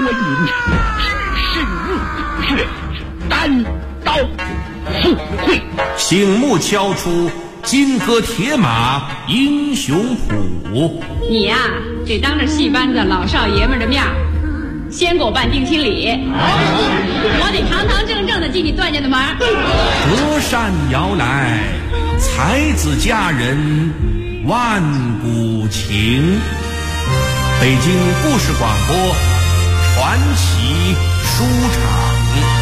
观音是日月单刀赴会， 醒目敲出金戈铁马英雄谱。 你呀，得当着戏班子老少爷们的面先给我办定亲礼，我得堂堂正正的进你段家的门。 隔山摇来，才子佳人万古情。北京故事广播传奇书场。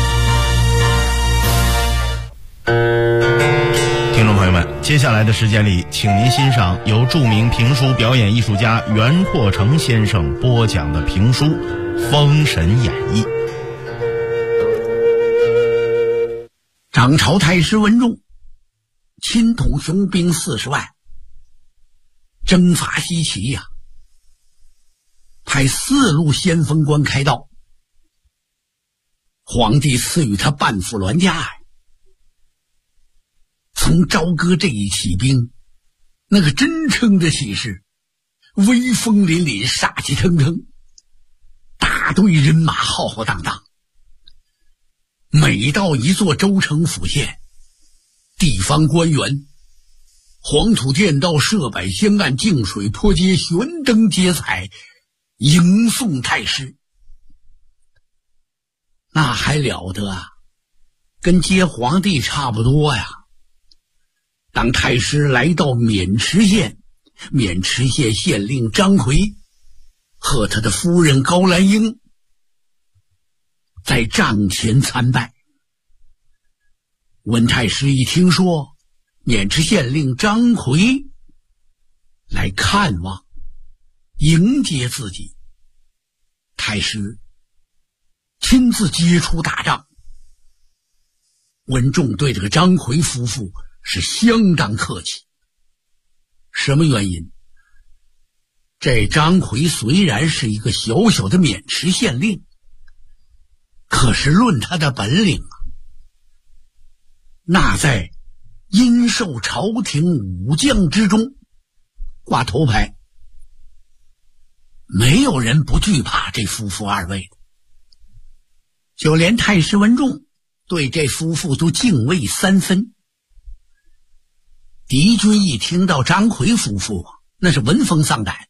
听众朋友们，接下来的时间里，请您欣赏由著名评书表演艺术家袁阔成先生播讲的评书《封神演义》。 掌朝太师文仲亲统雄兵40万，征伐西岐呀，派4路先锋官开道。皇帝赐予他半副銮驾呀。从朝歌这一起兵，那个真称的气势，威风凛凛，杀气腾腾，大队人马浩浩荡荡。每到一座州城府县，地方官员黄土垫道，设摆香案，净水泼街，悬灯结彩，迎送太师。那还了得啊，跟接皇帝差不多呀。当太师来到渑池县，渑池县县令张奎和他的夫人高兰英在帐前参拜。文太师一听说渑池县令张奎来看望迎接自己，太师亲自接出大帐。文仲对这个张奎夫妇是相当客气。什么原因？这张奎虽然是一个小小的渑池县令，可是论他的本领啊，那在殷寿朝廷武将之中挂头牌，没有人不惧怕这夫妇二位的。就连太师文仲对这夫妇都敬畏3分。敌军一听到张奎夫妇，那是闻风丧胆。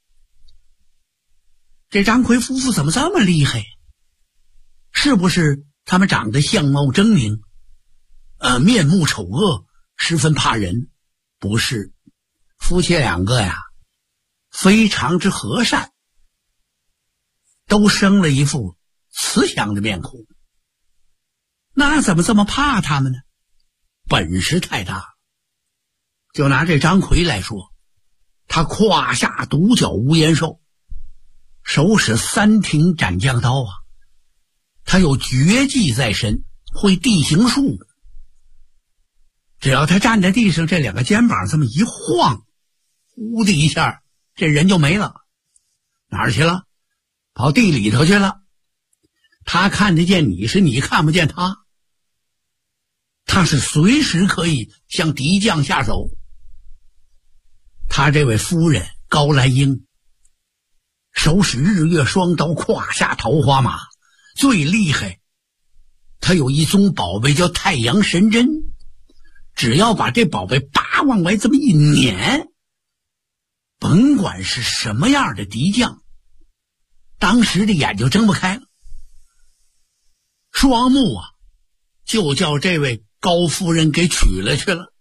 这张奎夫妇怎么这么厉害？是不是他们长得相貌狰狞，面目丑恶，十分怕人？不是，夫妻2个呀，非常之和善，都生了一副慈祥的面孔。那怎么这么怕他们呢？本事太大了。就拿这张奎来说，他胯下独角无颜兽，手使3挺斩将刀啊，他有绝技在身，会地形术。只要他站在地上，这2个肩膀这么一晃，呼的一下，这人就没了。哪儿去了？跑地里头去了。他看得见你，是你看不见他。他是随时可以向敌将下手。他这位夫人高兰英手使日月双刀，胯下桃花马，最厉害，他有一宗宝贝叫太阳神针，只要把这宝贝叭往外这么一捻，甭管是什么样的敌将，当时的眼就睁不开了。双目啊，就叫这位高夫人给取了去了。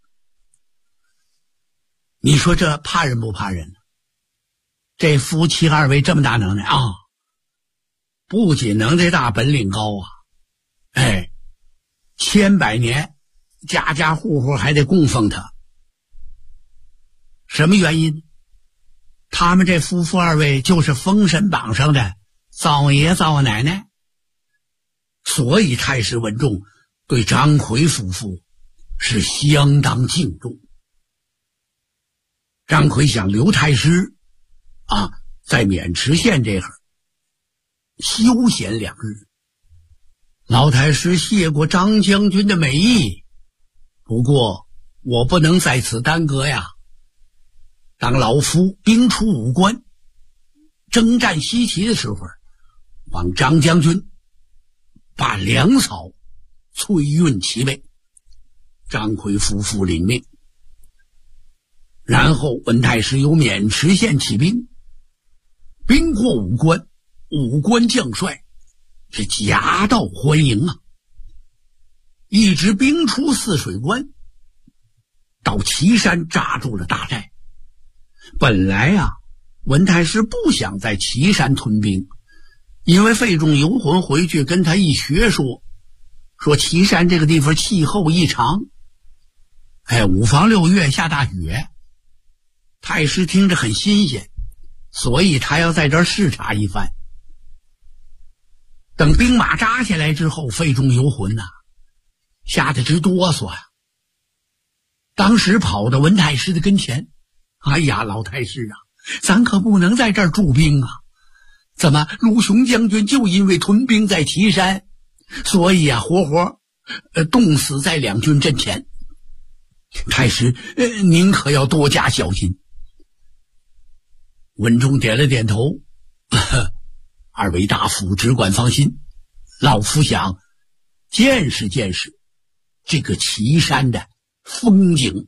你说这怕人不怕人呢？这夫妻2位这么大能耐啊，不仅能耐大，本领高啊，千百年家家户户还得供奉他。什么原因？他们这夫妇2位就是封神榜上的灶爷灶奶奶，所以太师文仲对张奎夫妇是相当敬重。张奎想留太师在渑池县这会儿休闲2日。老太师谢过张将军的美意，不过我不能在此耽搁呀。当老夫兵出5关，征战西岐的时候， 帮张将军把粮草催运齐备。张奎夫妇领命，然后文太师由渑池县起兵，兵过武关，武关将帅是夹道欢迎啊，一直兵出泗水关，到岐山扎住了大寨。本来啊，文太师不想在岐山屯兵，因为费仲游魂回去跟他一学说岐山这个地方气候异常，5房6月下大雨，太师听着很新鲜，所以他要在这儿视察一番。等兵马扎下来之后，费仲游魂吓得直哆嗦呀。当时跑到文太师的跟前，哎呀，老太师啊，咱可不能在这儿驻兵啊！怎么卢雄将军就因为屯兵在岐山，所以活活冻死在两军阵前？太师，您可要多加小心。文忠点了点头，二位大夫只管放心，老夫想见识见识这个岐山的风景。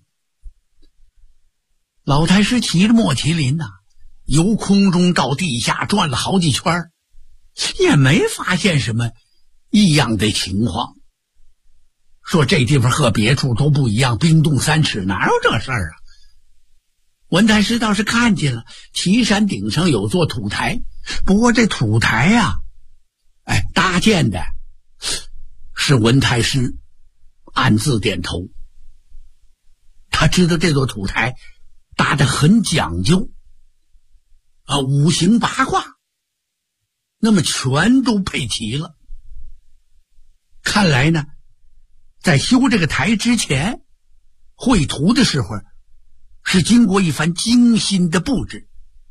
老太师骑着莫麒麟由空中到地下转了好几圈，也没发现什么异样的情况。说这地方和别处都不一样，冰冻3尺，哪有这事儿啊？文太师倒是看见了，岐山顶上有座土台，不过这土台搭建的是文太师暗自点头。他知道这座土台搭得很讲究五行八卦那么全都配齐了。看来呢，在修这个台之前，绘图的时候是经过一番精心的布置。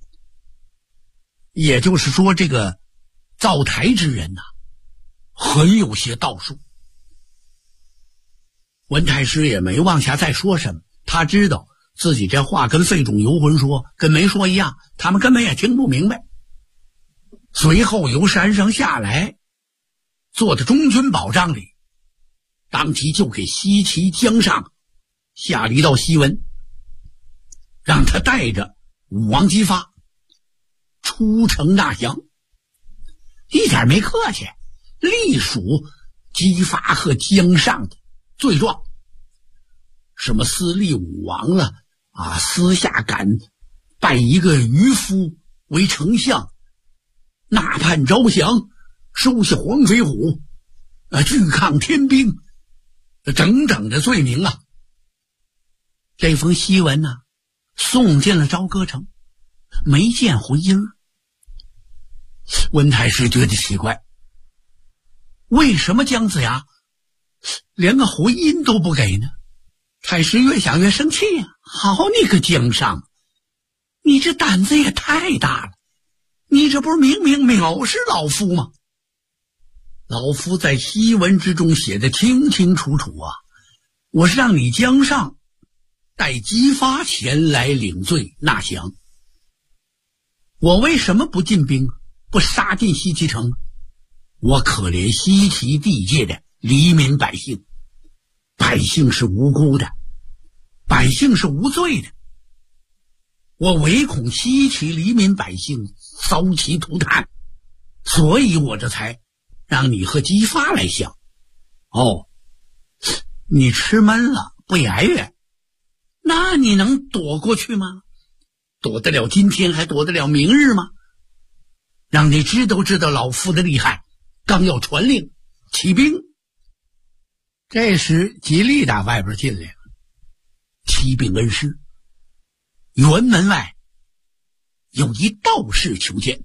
也就是说，这个造台之人很有些道术。文太师也没往下再说什么，他知道自己这话跟费仲游魂说跟没说一样，他们根本也听不明白。随后由山上下来，坐在中军宝帐里，当即就给西岐江上下了一道檄文，让他带着武王姬发出城纳降，一点没客气，隶属姬发和江上的罪状。什么私立武王了私下敢拜一个渔夫为丞相，纳叛招降，收下黄飞虎拒抗天兵整整的罪名这封檄文送进了朝歌城，没见回音。文太师觉得奇怪，为什么姜子牙连个回音都不给呢？太师越想越生气好你个姜尚，你这胆子也太大了，你这不是明明藐视老夫吗？老夫在檄文之中写的清清楚楚我是让你姜尚带姬发前来领罪纳降。我为什么不进兵，不杀进西岐城？我可怜西岐地界的黎民百姓，百姓是无辜的，百姓是无罪的，我唯恐西岐黎民百姓遭其涂炭，所以我这才让你和姬发来降。你吃闷了不言语，那你能躲过去吗？躲得了今天还躲得了明日吗？让你知道老夫的厉害，刚要传令起兵。这时吉利打外边进来了，启禀恩师，辕门外有一道士求见。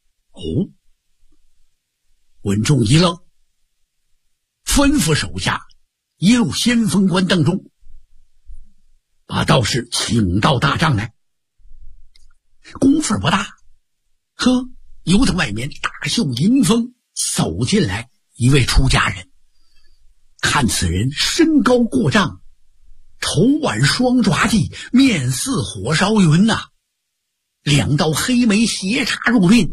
文仲一愣，吩咐手下一入先锋官当中，把道士请到大帐来。功夫不大，由他外面大袖迎风走进来一位出家人。看此人身高过丈，头挽双爪髻，面似火烧云两道黑眉斜插入鬓，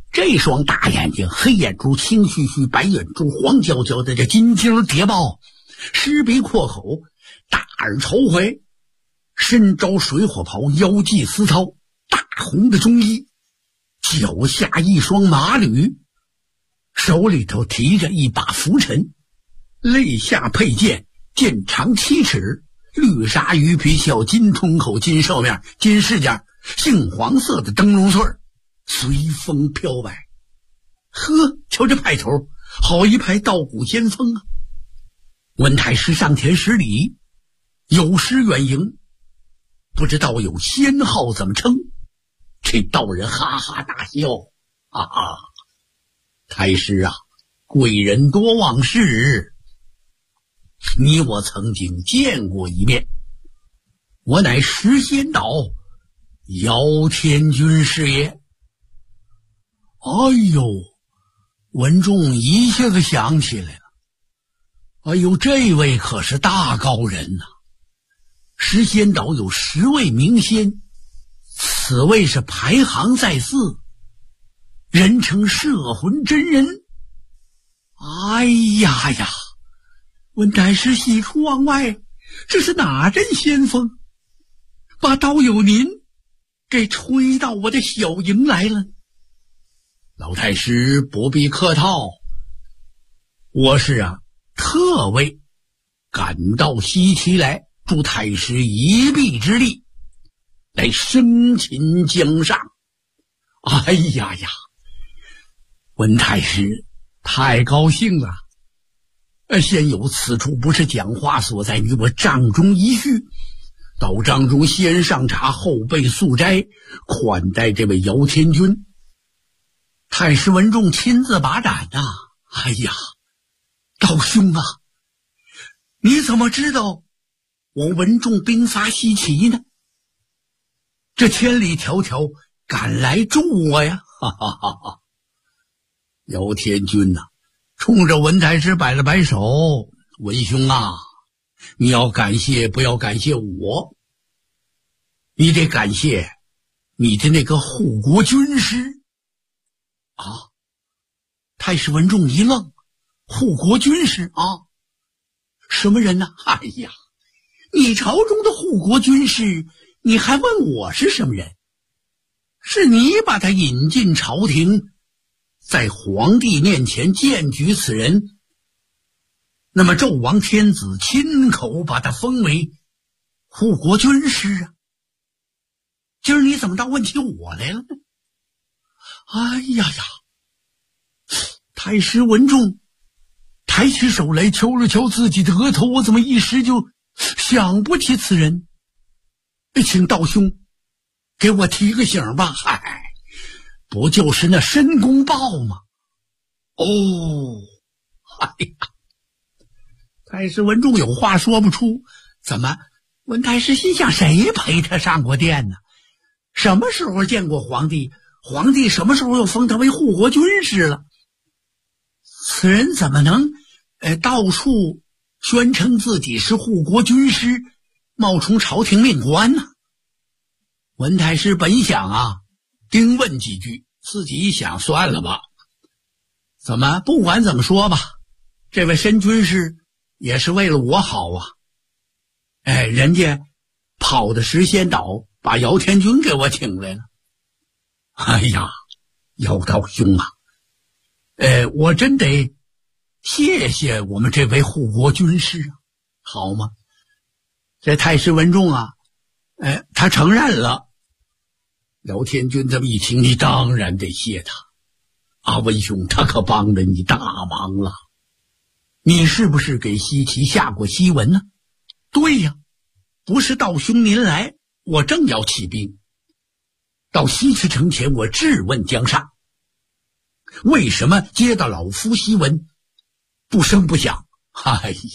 这双大眼睛，黑眼珠青须须，白眼珠黄焦焦的，这金睛谍报，狮鼻阔口，大耳朝怀，身着水火袍，腰系丝绦，大红的中衣，脚下一双马履，手里头提着一把拂尘，肋下佩剑，剑长7尺，绿纱鱼皮小金通口，金兽面，金饰件，杏黄色的灯笼穗，随风飘摆。呵，瞧这派头，好一派道骨仙风啊！文太师上前施礼，有失远迎，不知道有仙号怎么称？这道人哈哈大笑，哈哈，太师啊，贵人多忘事，你我曾经见过一面，我乃石仙岛姚天君是也。哎呦，文仲一下子想起来了，哎呦，这位可是大高人呐！石仙岛有10位名仙，此位是排行在4，人称摄魂真人。哎呀呀，文太师喜出望外，这是哪阵仙风，把道友您给吹到我的小营来了？老太师不必客套，我是特为赶到西岐来，助太师一臂之力，来生擒江上。哎呀呀，文太师太高兴了！先有此处不是讲话所在，你我帐中一叙，到帐中先上茶，后备素斋，款待这位姚天君。太师文仲亲自把盏啊！哎呀，道兄啊，你怎么知道我文仲兵发西岐呢？这千里迢迢赶来助我呀！哈哈哈哈！姚天君呐，冲着文太师摆了摆手，文兄啊，你要感谢不要感谢我，你得感谢你的那个护国军师。啊！太师文仲一愣，护国军师啊，什么人呢？哎呀，你朝中的护国军师，你还问我是什么人？是你把他引进朝廷，在皇帝面前荐举此人，那么纣王天子亲口把他封为护国军师啊。今儿你怎么倒问起我来了呢？哎呀呀！太师文仲抬起手来敲了敲自己的额头，我怎么一时就想不起此人？请道兄给我提个醒吧。嗨，不就是那申公豹吗？哦，哎呀！太师文仲有话说不出，怎么？文太师心想，谁陪他上过殿呢？什么时候见过皇帝？皇帝什么时候又封他为护国军师了？此人怎么能到处宣称自己是护国军师，冒充朝廷命官呢？文太师本想丁问几句，自己一想，算了吧，怎么不管怎么说吧，这位申军师也是为了我好啊。人家跑到石仙岛把姚天君给我请来了。哎呀，姚道兄啊，我真得谢谢我们这位护国军师啊，好吗？这太师文仲他承认了。姚天君这么一听，你当然得谢他。文兄，他可帮了你大忙了。你是不是给西岐下过檄文呢？对呀，不是道兄您来，我正要起兵。到西岐城前，我质问江上，为什么接到老夫檄文不声不响？哎呀！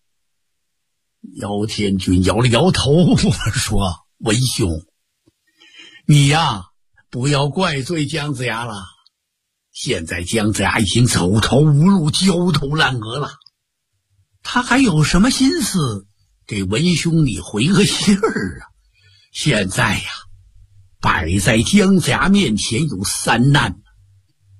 姚天君摇了摇头，说：“文兄，你呀，不要怪罪姜子牙了。现在姜子牙已经走投无路，焦头烂额了，他还有什么心思给文兄你回个信儿啊？现在呀，摆在姜子牙面前有3难：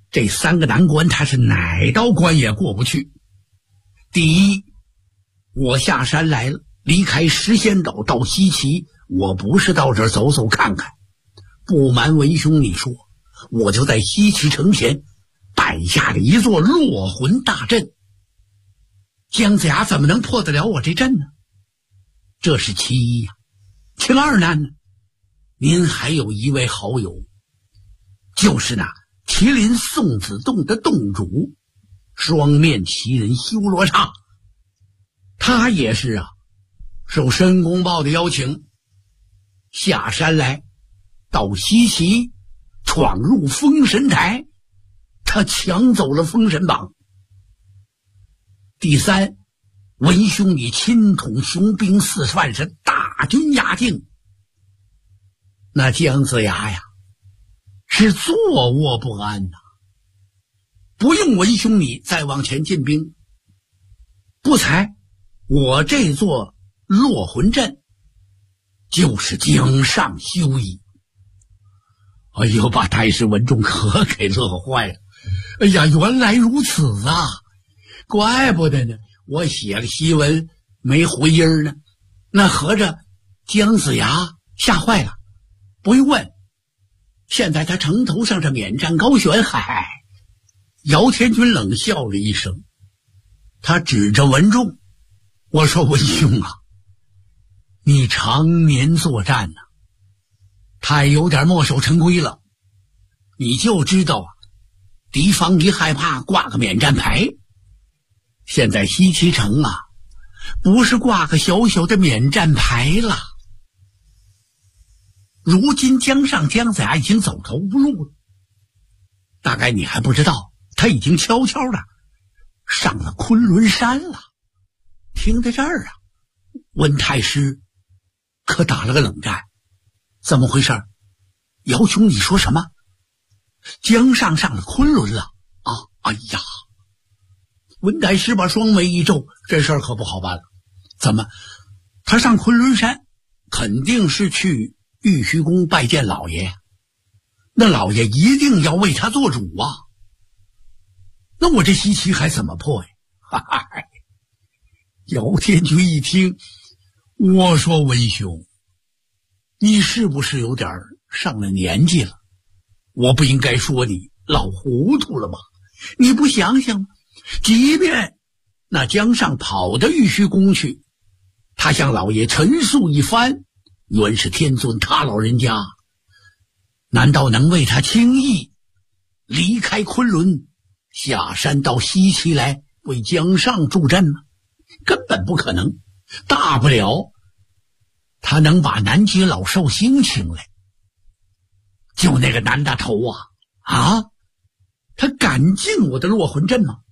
这3个难关他是哪道关也过不去。第一，我下山来了，离开石仙岛到西岐，我不是到这儿走走看看。不瞒文兄你说，我就在西岐城前摆下了一座落魂大阵。姜子牙怎么能破得了我这阵呢？这是其一呀。其二难呢，您还有一位好友，就是那麒麟送子洞的洞主双面奇人修罗刹。他也是受申公豹的邀请，下山来到西岐，闯入封神台，他抢走了封神榜。第三，文兄你亲统雄兵4万，是大军压境。那姜子牙呀，是坐卧不安呐。不用文兄你再往前进兵，不才我这座落魂阵就是江上休矣。哎呦，把太师文仲可给乐坏了。哎呀，原来如此啊，怪不得呢，我写了檄文没回音呢。那合着姜子牙吓坏了。不用问，现在他城头上这免战高悬。嗨，姚天军冷笑了一声，他指着文仲，我说文兄啊，你常年作战呐，太有点墨守成规了。你就知道敌方一害怕挂个免战牌。现在西岐城不是挂个小小的免战牌了。如今江上姜子牙已经走投无路了，大概你还不知道，他已经悄悄的上了昆仑山了。听到这儿温太师可打了个冷战。怎么回事？姚兄你说什么？江上了昆仑了啊！哎呀，温太师把双眉一皱，这事儿可不好办了。怎么他上昆仑山肯定是去玉虚宫拜见老爷，那老爷一定要为他做主啊。那我这西岐还怎么破呀？姚天军一听，我说文兄，你是不是有点上了年纪了？我不应该说你老糊涂了吗？你不想想吗？即便那江上跑到玉虚宫去，他向老爷陈述一番，原是天尊他老人家难道能为他轻易离开昆仑，下山到西岐来为江上助阵吗？根本不可能。大不了他能把南极老寿星请来，就那个南大头他敢进我的落魂阵吗？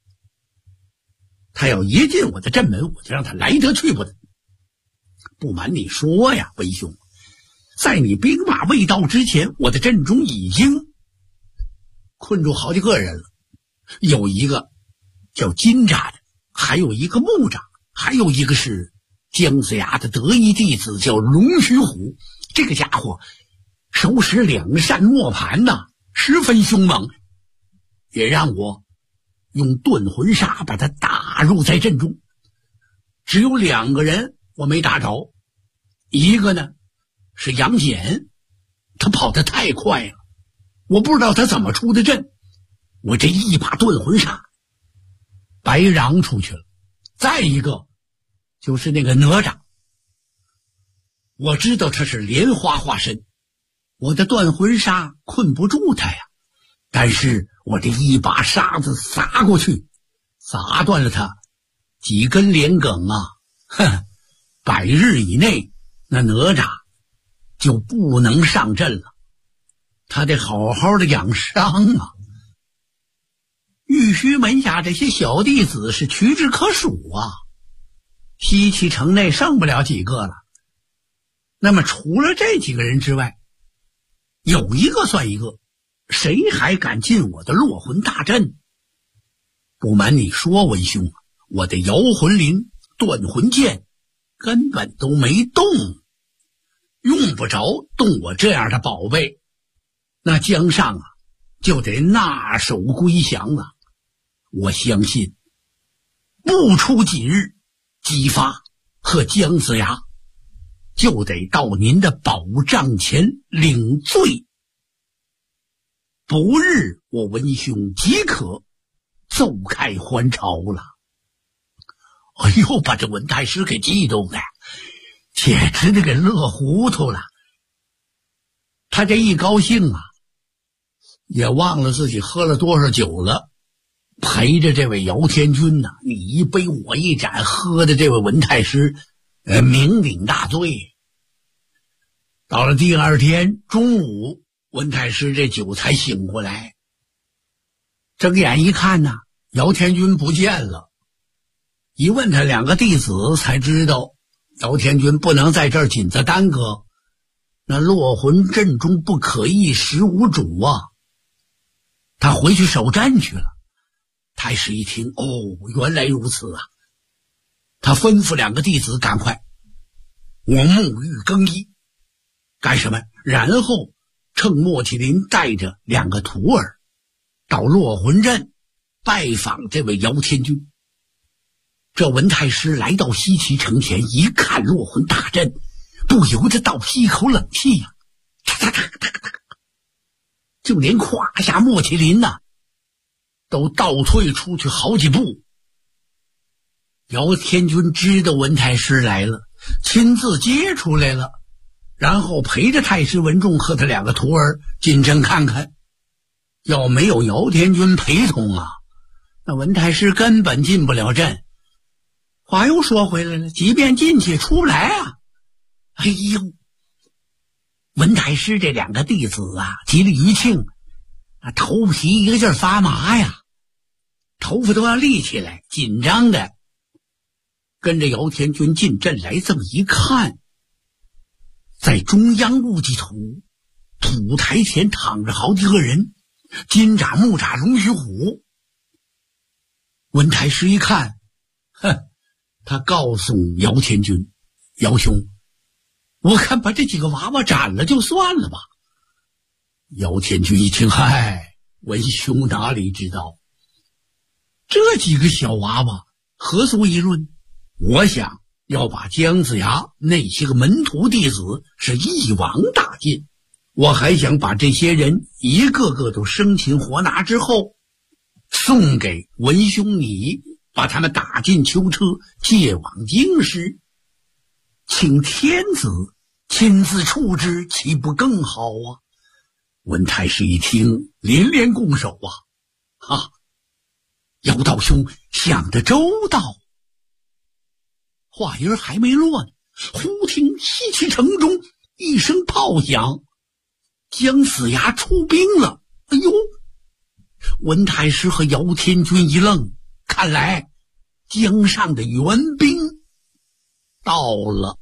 他要一进我的阵门，我就让他来得去不得。不瞒你说呀，文兄，在你兵马未到之前，我的阵中已经困住好几个人了。有一个叫金吒的，还有一个木吒，还有一个是姜子牙的得意弟子叫龙须虎。这个家伙手使2扇磨盘十分凶猛，也让我用遁魂杀把他打入在阵中。只有2个人我没打着，一个呢是杨戬，他跑得太快了，我不知道他怎么出的阵，我这一把遁魂杀白嚷出去了。再一个就是那个哪吒，我知道他是莲花化身，我的断魂杀困不住他呀，但是我这一把沙子撒过去，砸断了他几根莲梗100日以内那哪吒就不能上阵了，他得好好的养伤玉虚门下这些小弟子是屈指可数西岐城内剩不了几个了。那么除了这几个人之外，有一个算一个，谁还敢进我的落魂大阵？不瞒你说文兄，我的摇魂铃、断魂剑根本都没动，用不着动我这样的宝贝。那江上就得纳首归降了。我相信不出几日，姬发和姜子牙就得到您的宝帐前领罪，不日我文兄即可奏开还朝了。哎呦，把这文太师给激动的，简直的给乐糊涂了。他这一高兴啊，也忘了自己喝了多少酒了，陪着这位姚天军呢，你一杯我一盏，喝的这位文太师酩酊大醉。到了第二天中午，文太师这酒才醒过来，睁眼一看呢，姚天军不见了。一问他两个弟子，才知道姚天军不能在这儿紧着耽搁，那落魂阵中不可一时无主啊，他回去守阵去了。太师一听，哦，原来如此啊，他吩咐两个弟子赶快，我沐浴更衣，干什么？然后趁莫麒麟带着两个徒儿到落魂阵拜访这位姚天军。这文太师来到西岐城前，一看落魂大阵，不由得倒吸一口冷气呀，就连胯下莫麒麟呐，都倒退出去好几步。姚天军知道文太师来了，亲自接出来了，然后陪着太师文仲和他两个徒儿进阵看看。要没有姚天军陪同啊，那文太师根本进不了阵。话又说回来了，即便进去也出不来啊。哎呦，文太师这两个弟子啊，极力于庆，头皮一个劲儿发麻呀，头发都要立起来，紧张的跟着姚天军进阵来。这么一看，在中央戊己土土台前躺着好几个人，金吒、木吒、龙须虎。文太师一看，他告诉姚天军，姚兄，我看把这几个娃娃斩了就算了吧。姚天军一听，嗨，文兄哪里知道，这几个小娃娃何足一论，我想要把姜子牙那些个门徒弟子是一网打尽，我还想把这些人一个个都生擒活拿之后，送给文兄你，把他们打进囚车，借往京师，请天子亲自处置，岂不更好啊？文太师一听，连连拱手啊，姚道兄想得周到。话音还没落呢，忽听西岐城中一声炮响，姜子牙出兵了。哎呦，文太师和姚天军一愣，看来江上的援兵到了。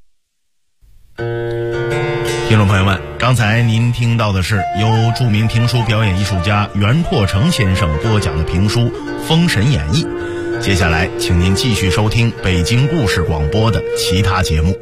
听众朋友们，刚才您听到的是由著名评书表演艺术家袁阔成先生播讲的评书《封神演义》。接下来请您继续收听北京故事广播的其他节目。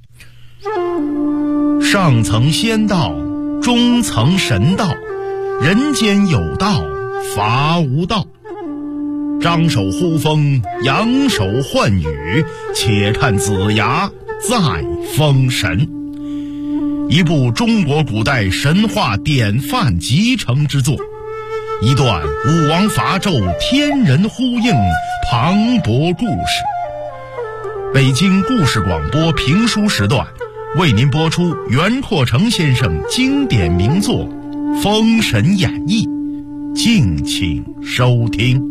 上层仙道，中层神道，人间有道，法无道。张手呼风，扬手唤雨，且看子牙再封神。一部中国古代神话典范集成之作，一段武王伐纣天人呼应磅礴故事。北京故事广播评书时段为您播出袁阔成先生经典名作《封神演义》，敬请收听。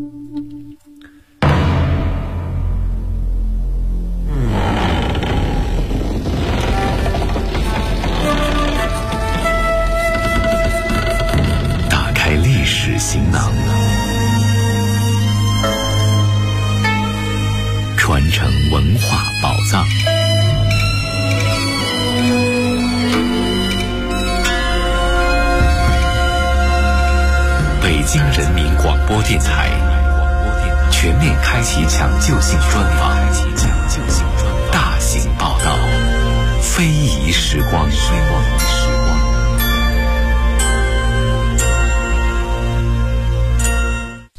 行囊，传承文化宝藏。北京人民广播电台全面开启抢救性专访，大型报道，非遗时光。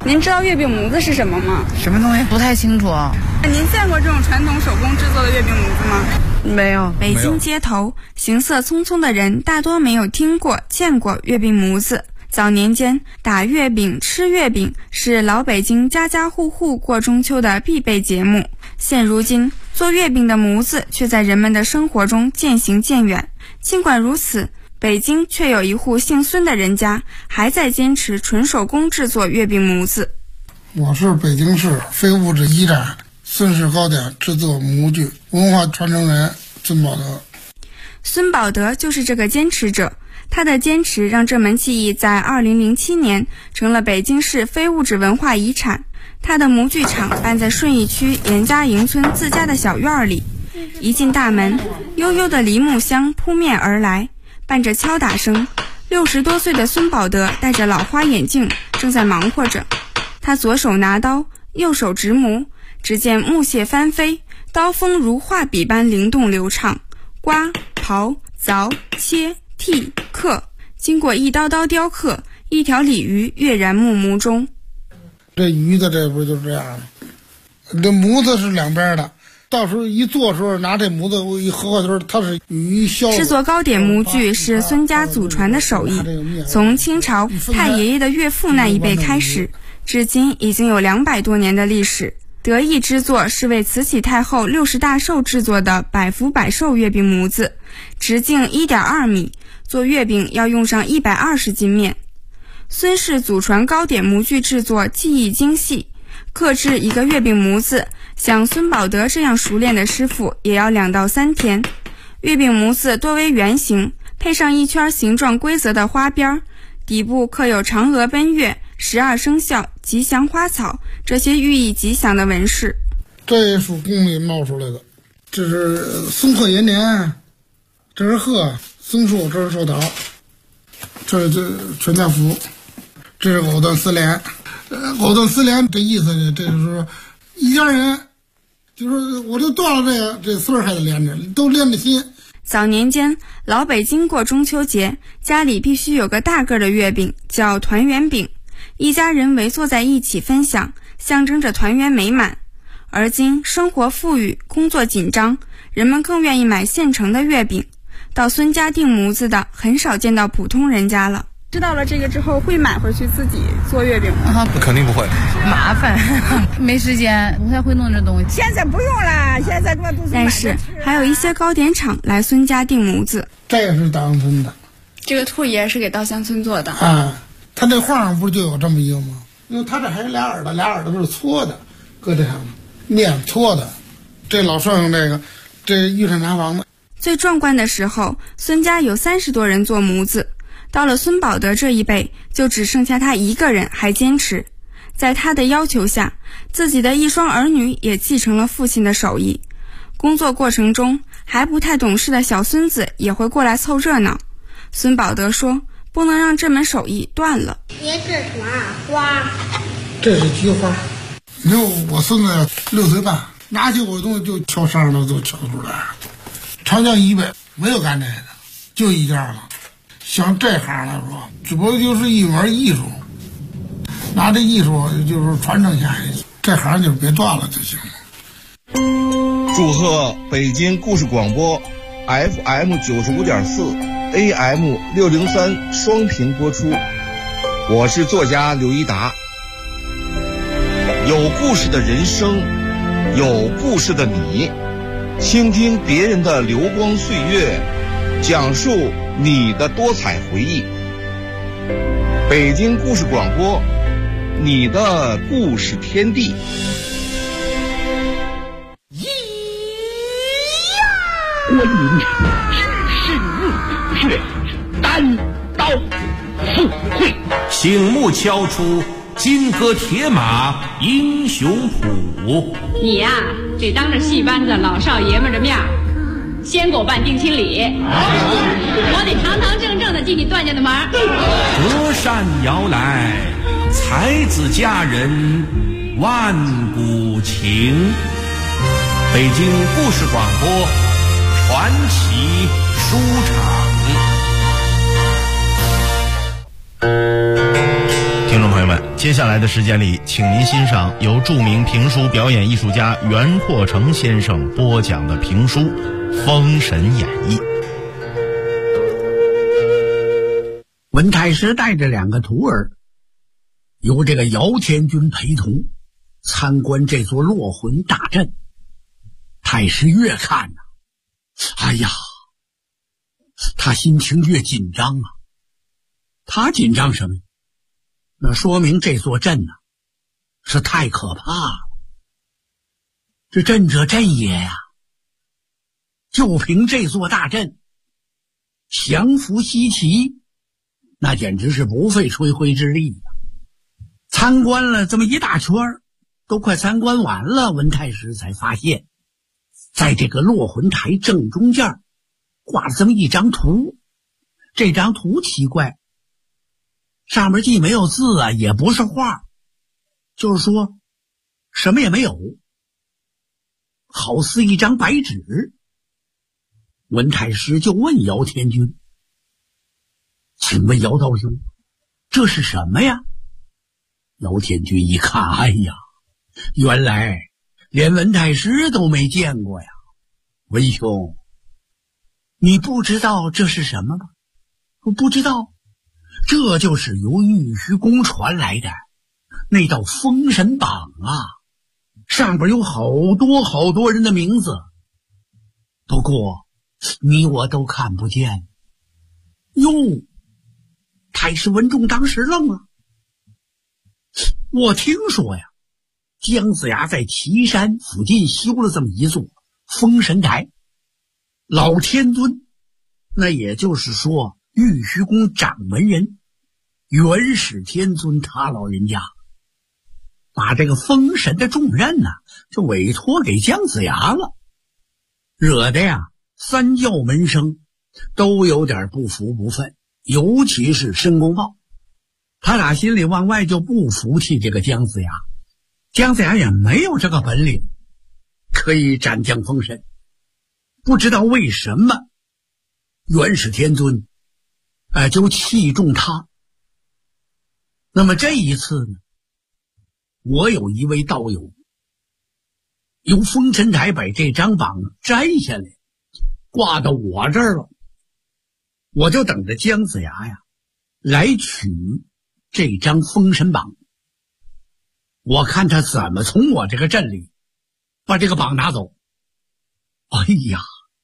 您知道月饼模子是什么吗？ 什么东西？不太清楚。 您见过这种传统手工制作的月饼模子吗？ 没有。 北京街头行色匆匆的人大多没有听过见过月饼模子。早年间，打月饼吃月饼是老北京家家户户过中秋的必备节目。现如今，做月饼的模子却在人们的生活中渐行渐远。尽管如此，北京却有一户姓孙的人家还在坚持纯手工制作月饼模子。 我是北京市非物质遗产孙氏糕点制作模具文化传承人孙宝德。 孙宝德就是这个坚持者，他的坚持让这门技艺在2007年成了北京市非物质文化遗产。他的模具厂办在顺义区严家营村自家的小院里，一进大门，悠悠的梨木香扑面而来，伴着敲打声，60多岁的孙宝德戴着老花眼镜，正在忙活着。他左手拿刀，右手执模，只见木屑翻飞，刀锋如画笔般灵动流畅，刮、刨、凿、切、剔、刻，经过一刀刀雕刻，一条鲤鱼跃然目目中。 这鱼的这不就这样吗？这模子是两边的，到时候一做的时候拿这模子一合的时候，它是鱼削。 制作糕点模具是孙家祖传的手艺，从清朝太爷爷的岳父那一辈开始，至今已经有200多年的历史。得意之作是为慈禧太后60大寿制作的百福百寿月饼模子，直径1.2米，做月饼要用上120斤面。孙氏祖传糕点模具制作技艺精细，刻制一个月饼模子，像孙宝德这样熟练的师傅也要2到3天。月饼模子多为圆形，配上一圈形状规则的花边，底部刻有嫦娥奔月、12生肖、吉祥花草这些寓意吉祥的纹饰。 这也属宫里冒出来的，这是松鹤延年，这是鹤，松树，这是寿桃，这全家福，这是藕断丝连。藕断丝连这意思呢，这就是说一家人，就是我就断了这丝儿还得连着，都连着心。 早年间，老北京过中秋节，家里必须有个大个的月饼，叫团圆饼，一家人围坐在一起分享，象征着团圆美满。而今生活富裕，工作紧张，人们更愿意买现成的月饼，到孙家订模子的很少见到普通人家了。知道了这个之后，会买回去自己做月饼吗？ 肯定不会， 麻烦，没时间，不太会弄这东西。 现在不用了，现在我都是。 但是还有一些糕点厂来孙家订模子。 这也是稻香村的， 这个兔爷是给稻香村做的啊。他这画上不就有这么一个吗？因为他这还有俩耳朵都是搓的，搁这上面搓的。这老剩下这御膳茶房的。 最壮观的时候，孙家有30多人做模子。到了孙宝德这一辈，就只剩下他一个人还坚持。在他的要求下，自己的一双儿女也继承了父亲的手艺。工作过程中，还不太懂事的小孙子也会过来凑热闹。孙宝德说，不能让这门手艺断了。 这是什么花？ 这是菊花。你看我孙子6岁半，拿起我东西就敲上头都敲出来了。长江以北没有干这个，就一家了。像这行来说，只不过就是一门艺术，拿这艺术就是传承下去，这行就别断了就行了。 祝贺北京故事广播 FM 95.4 AM 603双频播出。我是作家刘一达。有故事的人生，有故事的你，倾听别人的流光岁月，讲述你的多彩回忆。北京故事广播，你的故事天地。 关云是日月单刀赴会， 醒目敲出金戈铁马英雄谱。 你呀，得当着戏班子老少爷们的面先给我办定亲礼，我得堂堂正正的进你段家的门。 隔山摇来，才子佳人万古情。北京故事广播传奇书场。 听众朋友们， 接下来的时间里，请您欣赏由著名评书表演艺术家袁阔成先生播讲的评书《封神演义》。 文太师带着2个徒儿，由这个姚天军陪同参观这座落魂大阵。太师越看呢，哎呀，他心情越紧张啊。他紧张什么？那说明这座阵呢，是太可怕了。这阵者阵也呀，就凭这座大阵，降服西岐，那简直是不费吹灰之力呀。参观了这么一大圈，都快参观完了，文太师才发现，在这个落魂台正中间挂了这么一张图。这张图奇怪，上面既没有字啊，也不是画，就是说什么也没有，好似一张白纸。文太师就问姚天军：“请问姚道兄，这是什么呀？”姚天军一看，哎呀，原来连文太师都没见过呀。文兄，你不知道这是什么吗？我不知道。这就是由玉虚宫传来的那道封神榜啊，上边有好多人的名字，不过你我都看不见。哟，太师文仲当时愣了。我听说呀，姜子牙在岐山附近修了这么一座封神台，老天尊，那也就是说玉虚宫掌门人元始天尊他老人家把这个封神的重任呢，就委托给姜子牙了，惹得呀三教门生都有点不服不忿，尤其是申公豹，他俩心里往外就不服气这个姜子牙。姜子牙也没有这个本领可以斩将封神，不知道为什么元始天尊就器重他。那么这一次呢，我有一位道友由封神台把这张榜摘下来挂到我这儿了，我就等着姜子牙呀来取这张封神榜，我看他怎么从我这个阵里把这个榜拿走。哎呀，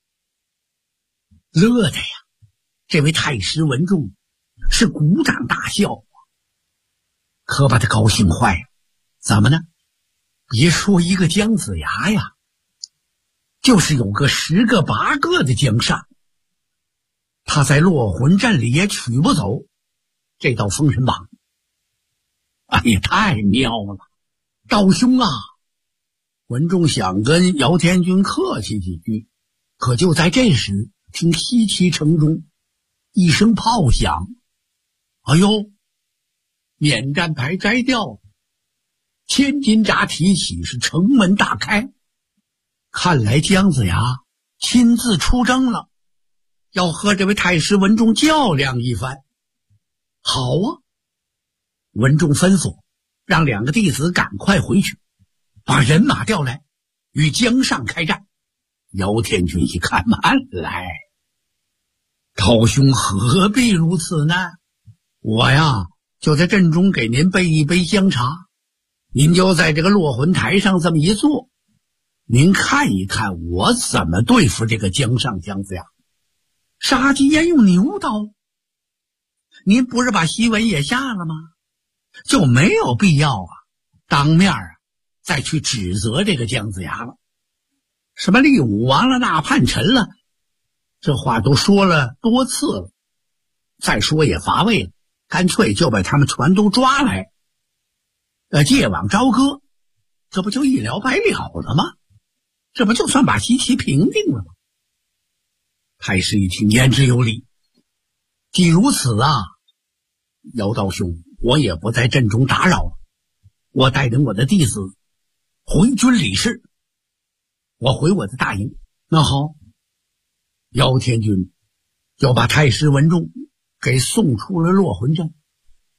乐的呀，这位太师文仲是鼓掌大笑，可把他高兴坏了。怎么呢？别说一个姜子牙呀，就是有个10个8个的姜尚，他在落魂阵里也取不走这道封神榜。哎呀，太妙了！道兄啊，文仲想跟姚天军客气几句，可就在这时，听西岐城中一声炮响，哎呦，免战牌摘掉了，千斤闸提起，是城门大开。看来姜子牙亲自出征了，要和这位太师文仲较量一番。好啊，文仲吩咐让2个弟子赶快回去，把人马调来，与姜尚开战。姚天军一看，慢来，道兄何必如此呢？我呀就在阵中给您备一杯姜茶，您就在这个落魂台上这么一坐，您看一看我怎么对付这个姜尚姜子牙。杀鸡焉用牛刀，您不是把檄文也下了吗？就没有必要啊当面再去指责这个姜子牙了。什么立武王了，大叛臣了，这话都说了多次了，再说也乏味了，干脆就把他们全都抓来，借往朝歌，这不就一了百了了吗？这不就算把西岐平定了吗？太师一听，言之有理，既如此啊，姚道兄，我也不在阵中打扰了，我带领我的弟子回军理事，我回我的大营。那好，姚天军就把太师文仲给送出了落魂阵。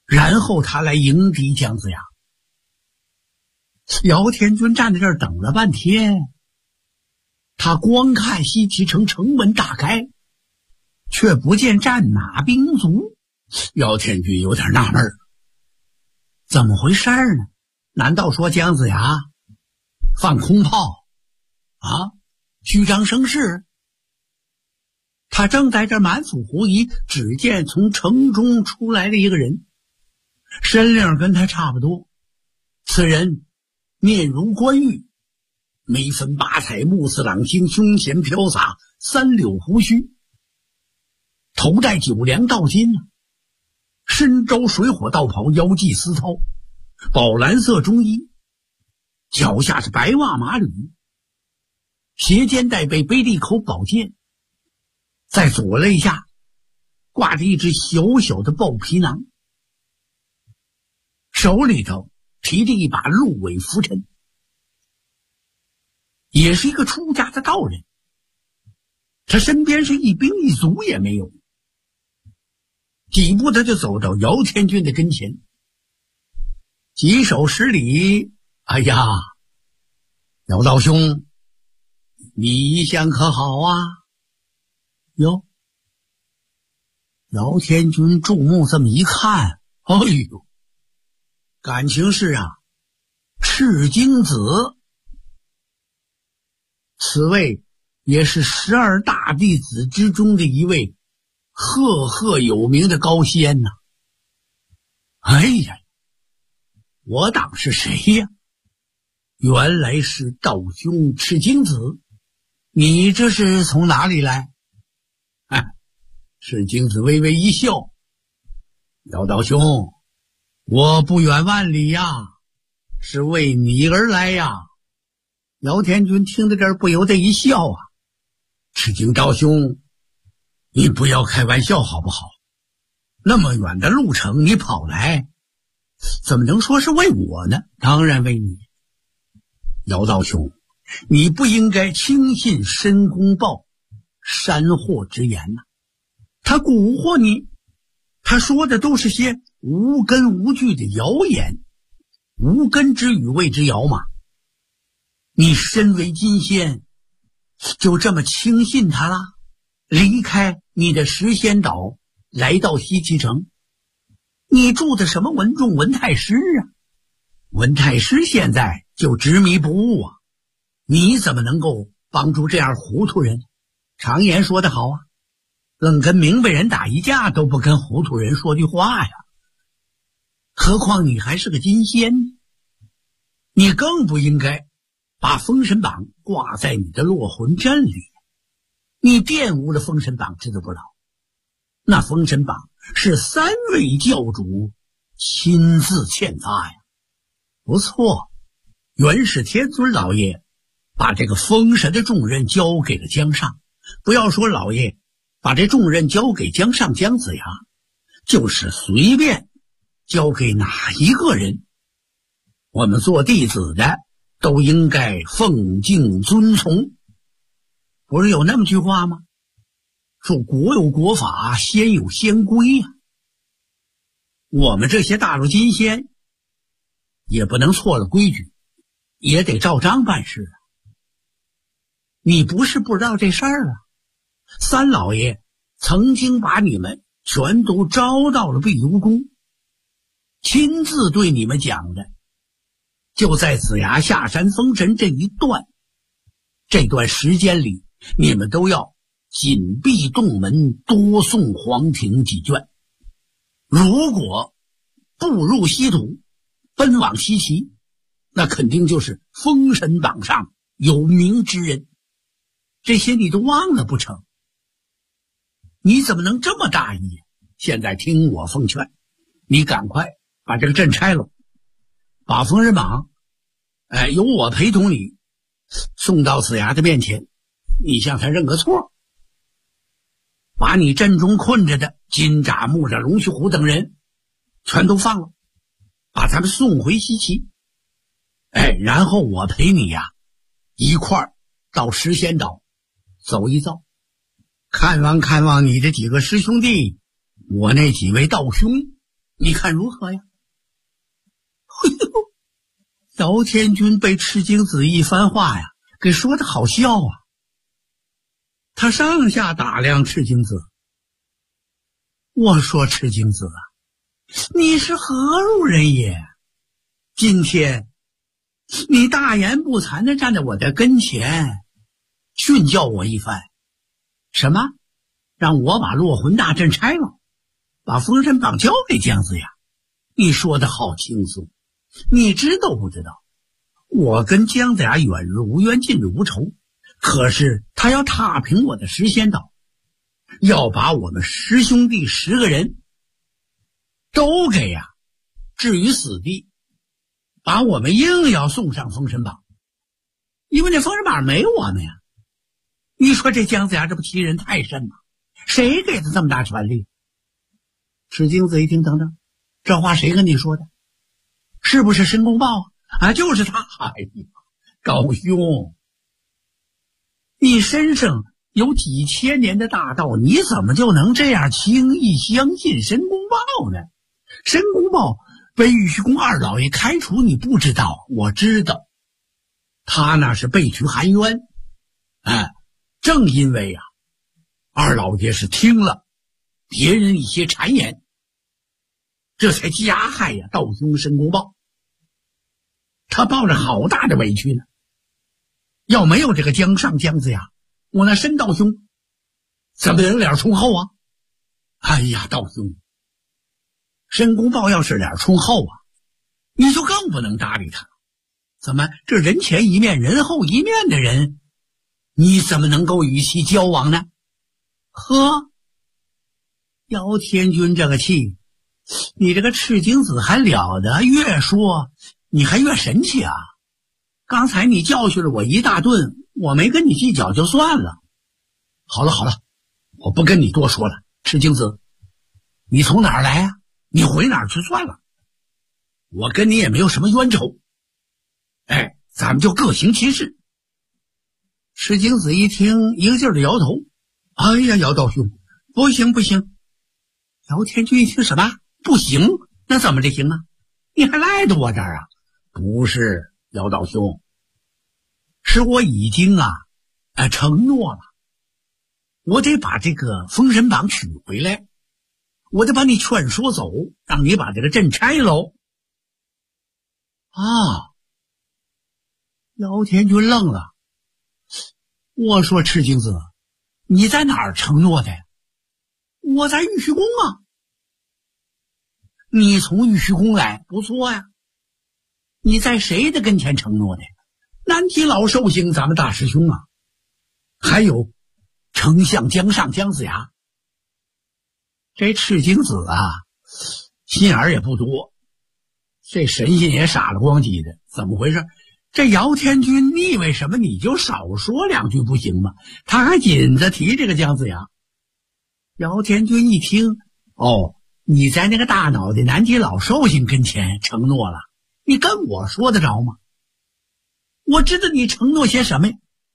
然后他来迎敌姜子牙。姚天军站在这儿等了半天，他光看西岐城城门大开，却不见战马兵卒。姚天军有点纳闷，怎么回事呢？难道说姜子牙放空炮啊，虚张声势？他正在这满腹狐疑，只见从城中出来了一个人，身量跟他差不多。此人面如冠玉，眉分八彩，目似朗星，胸前飘洒三绺胡须，头戴九梁道巾，身着水火道袍，腰系丝绦，宝蓝色中衣，脚下是白袜马履，斜肩带背利口宝剑，在左肋下挂着一只小小的豹皮囊，手里头提着一把鹿尾拂尘，也是一个出家的道人。他身边是一兵一卒也没有，几步他就走到姚天军的跟前，几手施礼：“哎呀，姚道兄，你一向可好啊？”哟，姚天军注目这么一看，哎呦，感情是啊，赤精子，此位也是12大弟子之中的一位赫赫有名的高仙呐。哎呀，我当是谁呀？原来是道兄赤精子，你这是从哪里来？赤精子微微一笑：“姚道兄，我不远万里呀，是为你而来呀。”姚天军听到这儿不由得一笑啊：“赤精道兄，你不要开玩笑好不好？那么远的路程你跑来，怎么能说是为我呢？当然为你。姚道兄，你不应该轻信申公豹山货之言呐，他蛊惑你，他说的都是些无根无据的谣言，无根之语谓之谣嘛。你身为金仙，就这么轻信他了？离开你的石仙岛，来到西岐城，你住的什么文仲文太师啊？文太师现在就执迷不悟啊，你怎么能够帮助这样糊涂人？常言说得好啊，愣跟明白人打一架都不跟糊涂人说句话呀，何况你还是个金仙，你更不应该把封神榜挂在你的落魂阵里。你玷污了封神榜，知道不知道？那封神榜是3位教主亲自签发呀。不错，元始天尊老爷把这个封神的重任交给了姜尚。不要说老爷把这重任交给姜尚姜子牙，就是随便交给哪一个人，我们做弟子的都应该奉敬遵从。不是有那么句话吗？说国有国法，仙有仙规呀。我们这些大陆金仙也不能错了规矩，也得照章办事啊。你不是不知道这事儿啊，三老爷曾经把你们全都招到了碧游宫，亲自对你们讲的就在子牙下山封神这一段，这段时间里你们都要紧闭洞门，多送黄庭几卷。如果步入稀土，奔往西岐，那肯定就是封神榜上有名之人。这些你都忘了不成？你怎么能这么大意？现在听我奉劝，你赶快把这个阵拆了，把封神榜由我陪同你送到子牙的面前，你向他认个错，把你阵中困着的金吒、木吒、龙须虎等人全都放了，把他们送回西岐。然后我陪你呀一块儿到石仙岛走一遭，看望看望你的几个师兄弟，我那几位道兄， 你看如何呀？哎呦，姚天军被赤精子一番话呀给说的好笑啊。他上下打量赤精子，我说赤精子啊，你是何路人也？今天你大言不惭地站在我的跟前训教我一番，什么让我把落魂大阵拆了，把封神榜交给姜子牙？你说的好轻松，你知道不知道我跟姜子牙远日无冤近日无仇，可是他要踏平我的十仙岛，要把我们师兄弟10个人都给置于死地，把我们硬要送上封神榜，因为那封神榜没我们呀。你说这姜子牙这不欺人太甚吗？谁给他这么大权力？赤精子一听，等等，这话谁跟你说的？是不是申公豹啊？就是他。哎呀，高兄，你身上有几千年的大道，你怎么就能这样轻易相信申公豹呢？申公豹被玉虚宫二老爷开除，你不知道，我知道。他那是被屈含冤，正因为二老爷是听了别人一些谗言，这才加害道兄申公豹。他抱着好大的委屈呢。要没有这个姜尚姜子牙，我那申道兄怎么能脸充厚啊？哎呀，道兄，申公豹要是脸充厚你就更不能搭理他了。怎么这人前一面人后一面的人，你怎么能够与其交往呢？呵，姚天军这个气，你这个赤精子还了得，越说你还越神气啊！刚才你教训了我一大顿，我没跟你计较就算了。好了，我不跟你多说了。赤精子，你从哪儿来你回哪儿去算了。我跟你也没有什么冤仇。咱们就各行其事。赤精子一听，一个劲儿的摇头。哎呀，姚道兄，不行。姚天军一听，什么不行？那怎么这行啊？你还赖到我这儿不是，姚道兄，是我已经承诺了，我得把这个封神榜取回来，我得把你劝说走，让你把这个阵拆喽。姚天军愣了。我说赤精子，你在哪儿承诺的呀？我在玉虚宫你从玉虚宫来，不错呀。你在谁的跟前承诺的？南极老寿星咱们大师兄还有丞相姜尚姜子牙。这赤精子心眼儿也不多，这神仙也傻了咣叽的。怎么回事？这姚天军，你以为什么你就少说两句不行吗？他还紧着提这个姜子牙。姚天军一听，你在那个大脑袋南极老寿星跟前承诺了，你跟我说得着吗？我知道你承诺些什么呀？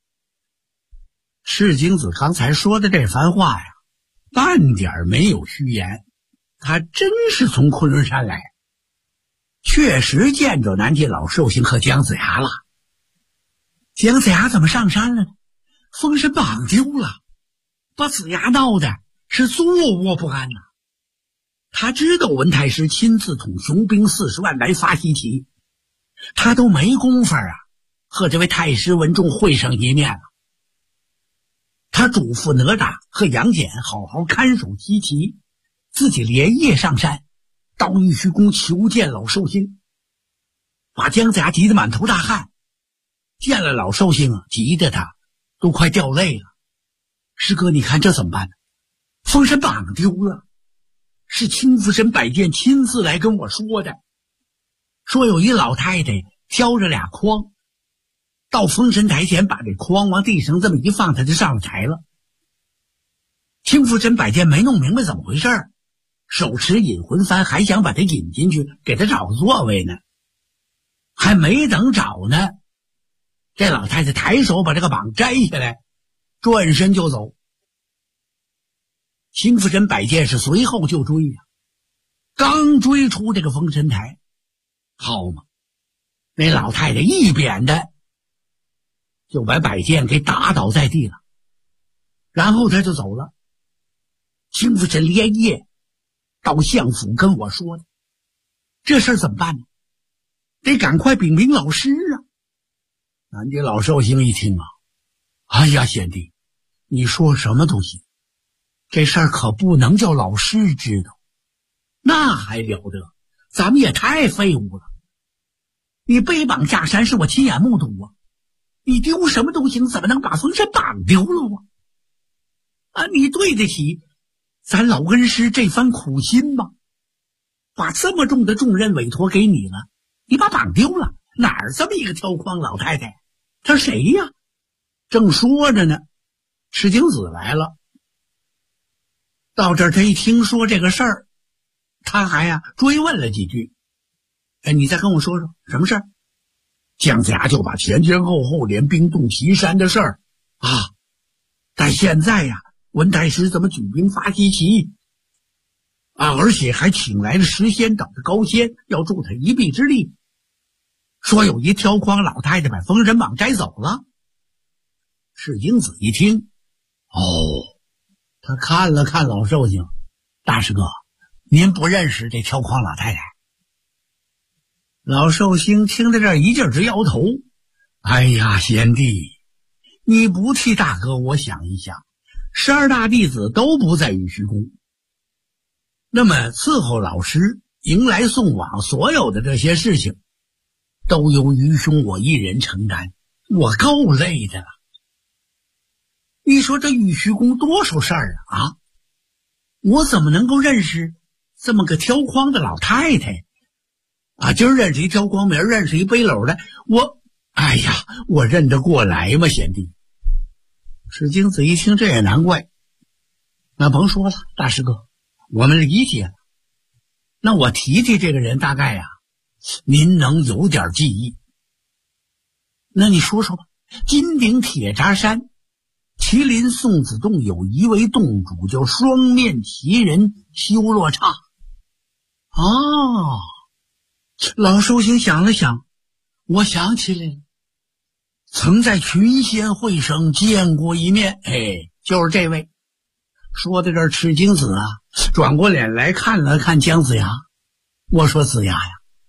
赤精子刚才说的这番话半点没有虚言，他真是从昆仑山来，确实见着南极老寿星和姜子牙了。姜子牙怎么上山了呢？封神榜丢了，把子牙闹的是坐卧不安他知道文太师亲自统雄兵40万来发西岐，他都没工夫和这位太师文仲会上一面了。他嘱咐哪吒和杨戬好好看守西岐，自己连夜上山到玉虚宫求见老寿星，把姜子牙急得满头大汗。见了老寿星急得他都快掉泪了。师哥，你看这怎么办呢？封神榜丢了，是青福神摆件亲自来跟我说的，说有一老太太挑着俩筐，到封神台前把这筐往地上这么一放，他就上了台了。青福神摆件没弄明白怎么回事，手持引魂幡还想把他引进去，给他找个座位呢。还没等找呢，这老太太抬手把这个榜摘下来，转身就走。青福神摆件是随后就追刚追出这个封神台，好嘛，那老太太一扁的就把摆件给打倒在地了，然后他就走了。清晨连夜到相府跟我说的，这事儿怎么办呢？得赶快禀明老师啊！南京老寿星一听啊，哎呀，贤弟，你说什么都行，这事儿可不能叫老师知道，那还了得，咱们也太废物了。你背绑下山是我亲眼目睹啊，你丢什么都行，怎么能把封神榜丢了啊？你对得起咱老恩师这番苦心吗？把这么重的重任委托给你了，你把榜丢了，哪儿这么一个挑筐老太太？她谁呀？正说着呢，赤精子来了。到这儿他一听说这个事儿，他还追问了几句。你再跟我说说什么事儿？姜子牙就把前前后后连冰冻岐山的事儿但现在文太师怎么举兵发西岐而且还请来了10仙岛的高仙，要助他一臂之力，说有一挑筐老太太把封神榜摘走了。赤精子一听，他看了看老寿星，大师哥，您不认识这挑筐老太太？老寿星听到这儿一劲儿直摇头，哎呀，贤弟，你不替大哥我想一想，12大弟子都不在玉虚宫，那么伺候老师迎来送往所有的这些事情都由于兄我一人承担，我够累的了。你说这玉虚宫多少事儿我怎么能够认识这么个挑筐的老太太今儿认识一挑筐，明儿认识一背篓的，我认得过来吗，贤弟？赤精子一听，这也难怪，那甭说了，大师哥，我们理解了。那我提提这个人，大概您能有点记忆。那你说说吧，金顶铁闸山麒麟送子洞有一位洞主叫双面奇人修罗刹。老寿星想了想，我想起来了，曾在群仙会上见过一面，就是这位。说到这儿，赤精子转过脸来看了看姜子牙，我说子牙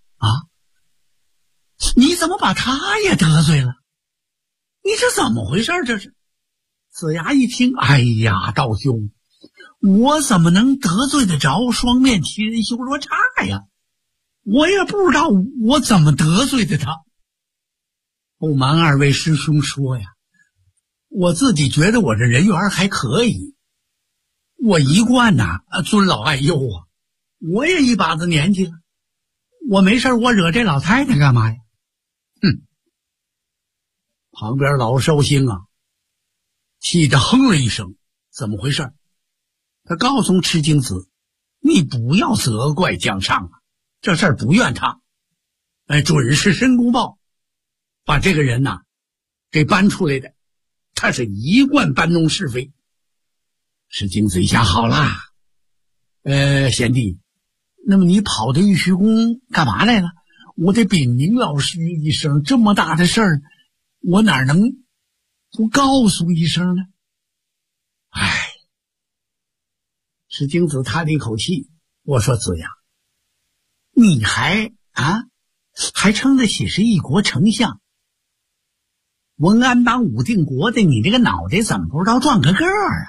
你怎么把他也得罪了？你这怎么回事？这是？子牙一听，哎呀，道兄，我怎么能得罪得着双面奇人修罗刹呀？我也不知道我怎么得罪的他。不瞒二位师兄说呀，我自己觉得我这人缘还可以，我一贯尊老爱幼我也一把子年纪了，我没事我惹这老太太干嘛呀？旁边老寿星气得哼了一声，怎么回事？他告诉赤精子，你不要责怪姜尚这事儿不怨他，准是申公豹把这个人给搬出来的，他是一贯搬弄是非。赤精子一下好啦，贤弟，那么你跑到玉虚宫干嘛来了？我得禀明老师一声，这么大的事儿，我哪能不告诉一声呢？赤精子叹了一口气，我说子牙，你还称得起是一国丞相？文安邦武定国的，你这个脑袋怎么不知道转个个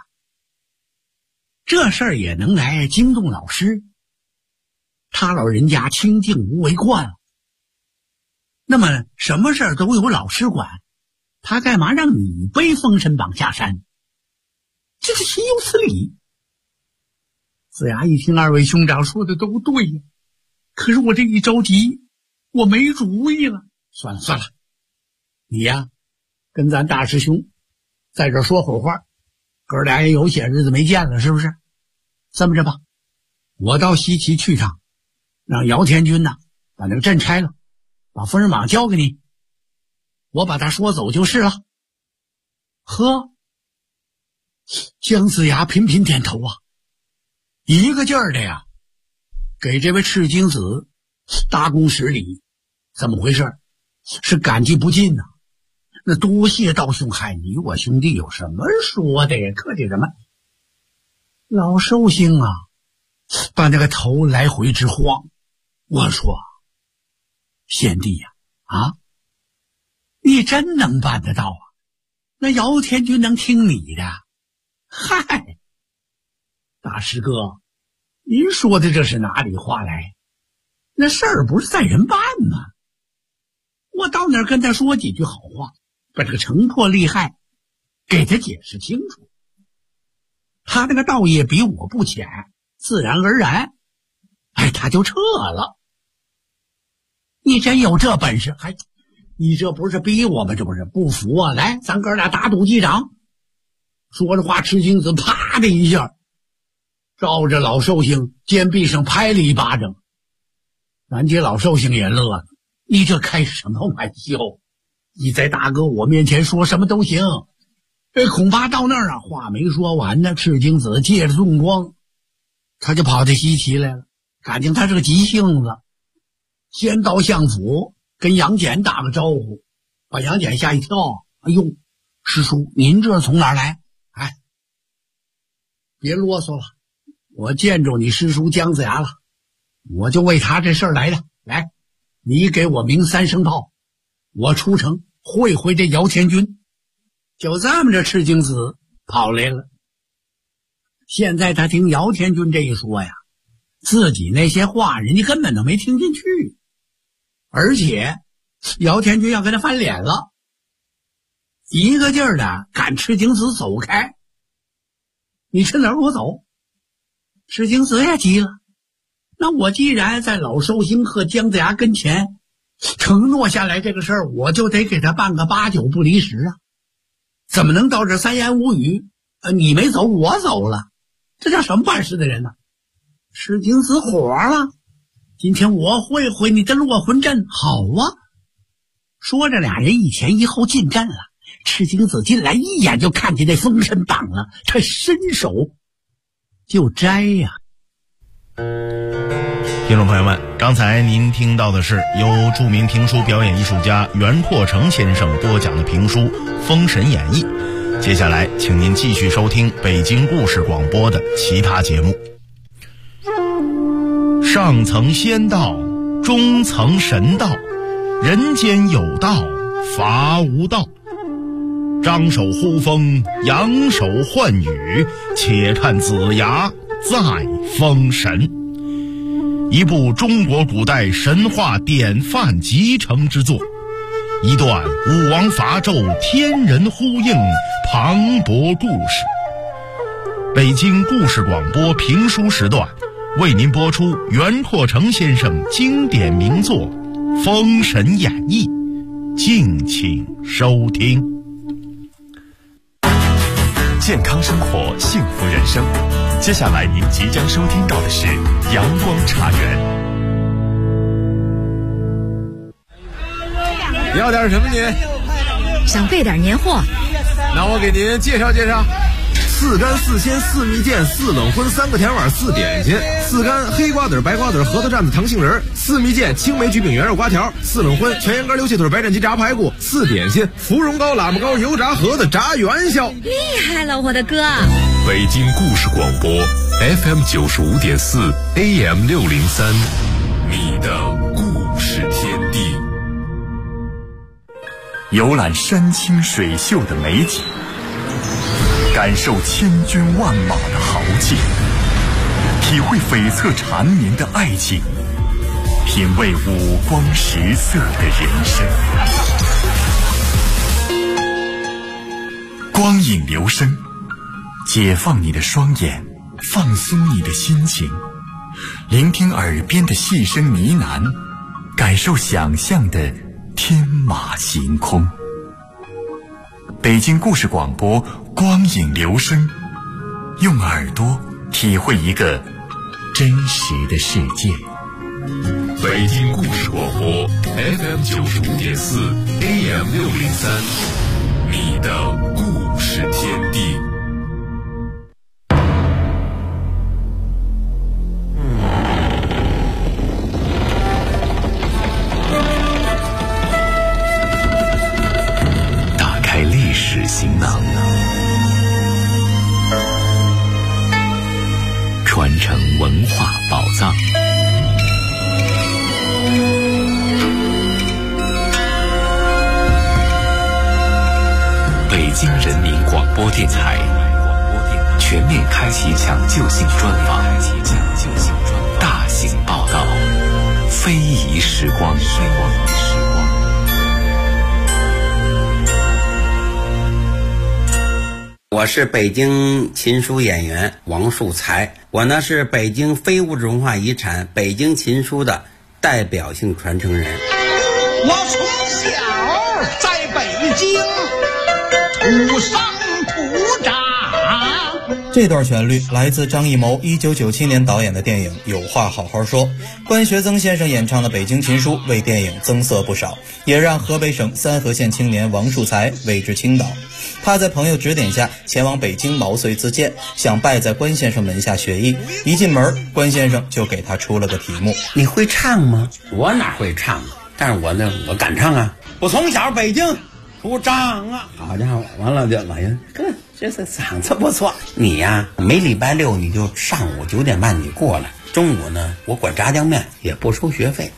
这事儿也能来惊动老师？他老人家清静无为惯了，那么什么事儿都有老师管，他干嘛让你背封神榜下山？这是岂有此理！子牙一听二位兄长说的都对呀，可是我这一着急，我没主意了。算了，你跟咱大师兄在这说会儿话，哥俩也有些日子没见了，是不是？这么着吧，我到西岐去趟，让姚天军把那个阵拆了，把封神榜交给你，我把他说走就是了。呵，姜子牙频频点头一个劲儿的给这位赤精子大公10礼，怎么回事？是感激不尽呐。那多谢道兄，嗨，你我兄弟有什么说的呀？客气什么？老寿星啊，把那个头来回直晃。我说，贤弟呀，你真能办得到啊？那姚天军能听你的？嗨，大师哥，您说的这是哪里话来？那事儿不是在人办吗？我到那儿跟他说几句好话，把这个城破利害给他解释清楚。他那个道业比我不浅，自然而然，他就撤了。你真有这本事？你这不是逼我吗？这不是不服啊？来，咱哥俩打赌击掌。说着话，赤精子啪的一下照着老寿星肩臂上拍了一巴掌。咱家老寿星也乐了，你这开什么玩笑？你在大哥我面前说什么都行，恐怕到那儿啊，话没说完呢，赤精子借着重光，他就跑到西岐来了。感情他是个急性子，先到相府跟杨戬打个招呼，把杨戬吓一跳。哎呦，师叔，您这从哪儿来？别啰嗦了，我见着你师叔姜子牙了，我就为他这事儿来的。来，你给我鸣3声炮，我出城会回这姚天军。就这么着，赤精子跑来了。现在他听姚天军这一说呀，自己那些话人家根本都没听进去，而且姚天军要跟他翻脸了，一个劲儿的赶赤精子走开。你趁哪儿我走？赤精子也急了，那我既然在老寿星和姜子牙跟前承诺下来这个事儿，我就得给他办个8九不离10啊！怎么能到这三言五语？你没走，我走了，这叫什么办事的人呢？赤精子火了，今天我会回你的落魂阵。好啊！说着，俩人一前一后进阵了。赤精子进来一眼就看见那封神榜了，他伸手就摘呀。 听众朋友们，刚才您听到的是由著名评书表演艺术家袁阔成先生播讲的评书《封神演义》。接下来请您继续收听北京故事广播的其他节目。上层仙道，中层神道，人间有道，伐无道。张手呼风，扬手唤雨，且看子牙再封神。一部中国古代神话典范集成之作，一段武王伐纣天人呼应磅礴故事。北京故事广播评书时段为您播出袁阔成先生经典名作《封神演义》，敬请收听。 健康生活，幸福人生。接下来您即将收听到的是阳光茶园。 要点什么您？ 想备点年货。 那我给您介绍介绍。4干4鲜4蜜饯4冷荤3个甜碗4点心，4干黑瓜子白瓜子核桃蘸子糖杏仁，4蜜饯青梅橘饼圆肉瓜条，4冷荤全羊肝溜气腿白斩鸡炸排骨，4点心芙蓉糕喇嘛糕油炸盒子炸元宵。 厉害了，我的哥！ 北京故事广播 FM 95.4 AM 603，你的故事天地。游览山清水秀的美景，感受千军万马的豪气，体会悱恻缠绵的爱情，品味五光十色的人生。光影流声，解放你的双眼，放松你的心情，聆听耳边的细声呢喃，感受想象的天马行空。北京故事广播，光影流声，用耳朵体会一个真实的世界。北京故事广播 FM 95.4 AM 603，你的故事天地。 京城文化宝藏。北京人民广播电台全面开启抢救性专访，大型报道，非遗时光。 我是北京琴书演员王树才，我呢是北京非物质文化遗产北京琴书的代表性传承人。 我从小在北京土生土长。 这段旋律来自张艺谋1997年导演的电影《有话好好说》，关学增先生演唱的北京琴书为电影增色不少，也让河北省三河县青年王树才为之倾倒。他在朋友指点下前往北京毛遂自荐，想拜在关先生门下学艺。一进门，关先生就给他出了个题目： 你会唱吗？我哪会唱啊？但是我敢唱啊！我从小北京土长啊！好家伙，完了就老人，这嗓子不错。你呀，每礼拜六你就上午9点半你过来，中午呢我管炸酱面，也不收学费。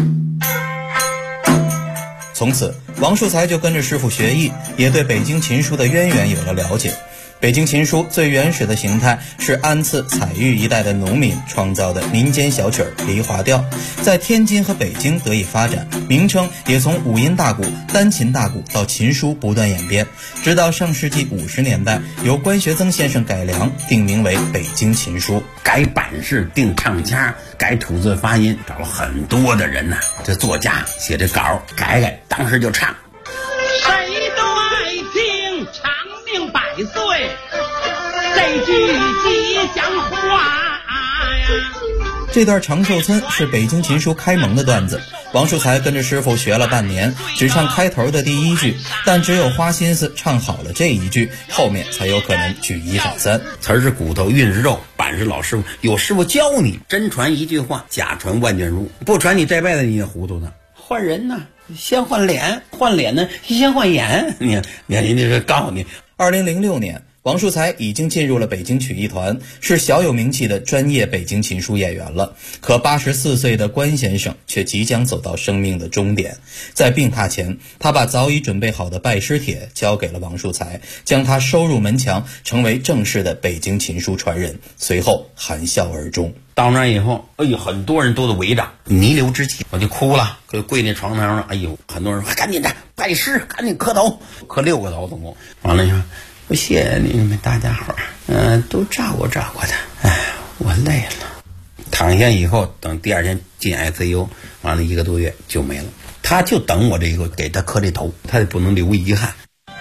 从此，王树才就跟着师傅学艺，也对北京琴书的渊源有了了解。北京琴书最原始的形态是安次、采玉一带的农民创造的民间小曲梨花调，在天津和北京得以发展，名称也从五音大鼓、单琴大鼓到琴书不断演变，直到上世纪50年代由关学增先生改良，定名为北京琴书。 改版式、定唱腔、改吐字发音，找了很多的人呐，这作家写这稿改，当时就唱。 谁都爱听长命百岁这句吉祥话呀。 这段长寿村是北京琴书开蒙的段子，王树才跟着师傅学了半年，只唱开头的第一句，但只有花心思唱好了这一句，后面才有可能举一反三。 词儿是骨头，韵是肉，板是老师傅，有师傅教你，真传一句话，假传万卷书，不传你这辈子你也糊涂呢。换人呢，先换脸，换脸呢先换眼。你这告诉你 ，2006年。王树才已经进入了北京曲艺团，是小有名气的专业北京琴书演员了。可84岁的关先生却即将走到生命的终点。在病榻前，他把早已准备好的拜师帖交给了王树才，将他收入门墙，成为正式的北京琴书传人。随后含笑而终。 到那以后，哎呦，很多人都围着，弥留之际，我就哭了，就跪那床头上。哎呦，很多人说赶紧的拜师，赶紧磕头，磕6个头总共。完了以后，我谢谢你们大家伙儿，都照顾照顾他。哎，我累了。躺下以后，等第2天进 ICU， 完了1个多月就没了。他就等我这个给他磕这头，他也不能留遗憾。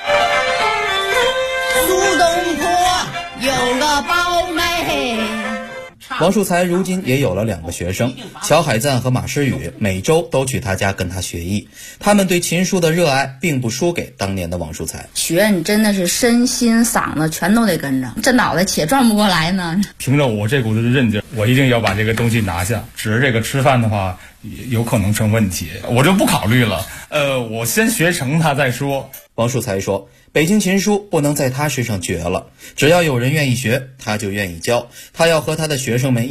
苏东坡有个胞妹。 王树才如今也有了2个学生，乔海赞和马诗雨，每周都去他家跟他学艺。他们对琴书的热爱并不输给当年的王树才。 学你真的是身心嗓子全都得跟着，这脑袋且转不过来呢。 凭着我这股子的韧劲，我一定要把这个东西拿下。只是这个吃饭的话，有可能成问题，我就不考虑了。我先学成它再说。 王树才说，北京琴书不能在他身上绝了，只要有人愿意学，他就愿意教。他要和他的学生们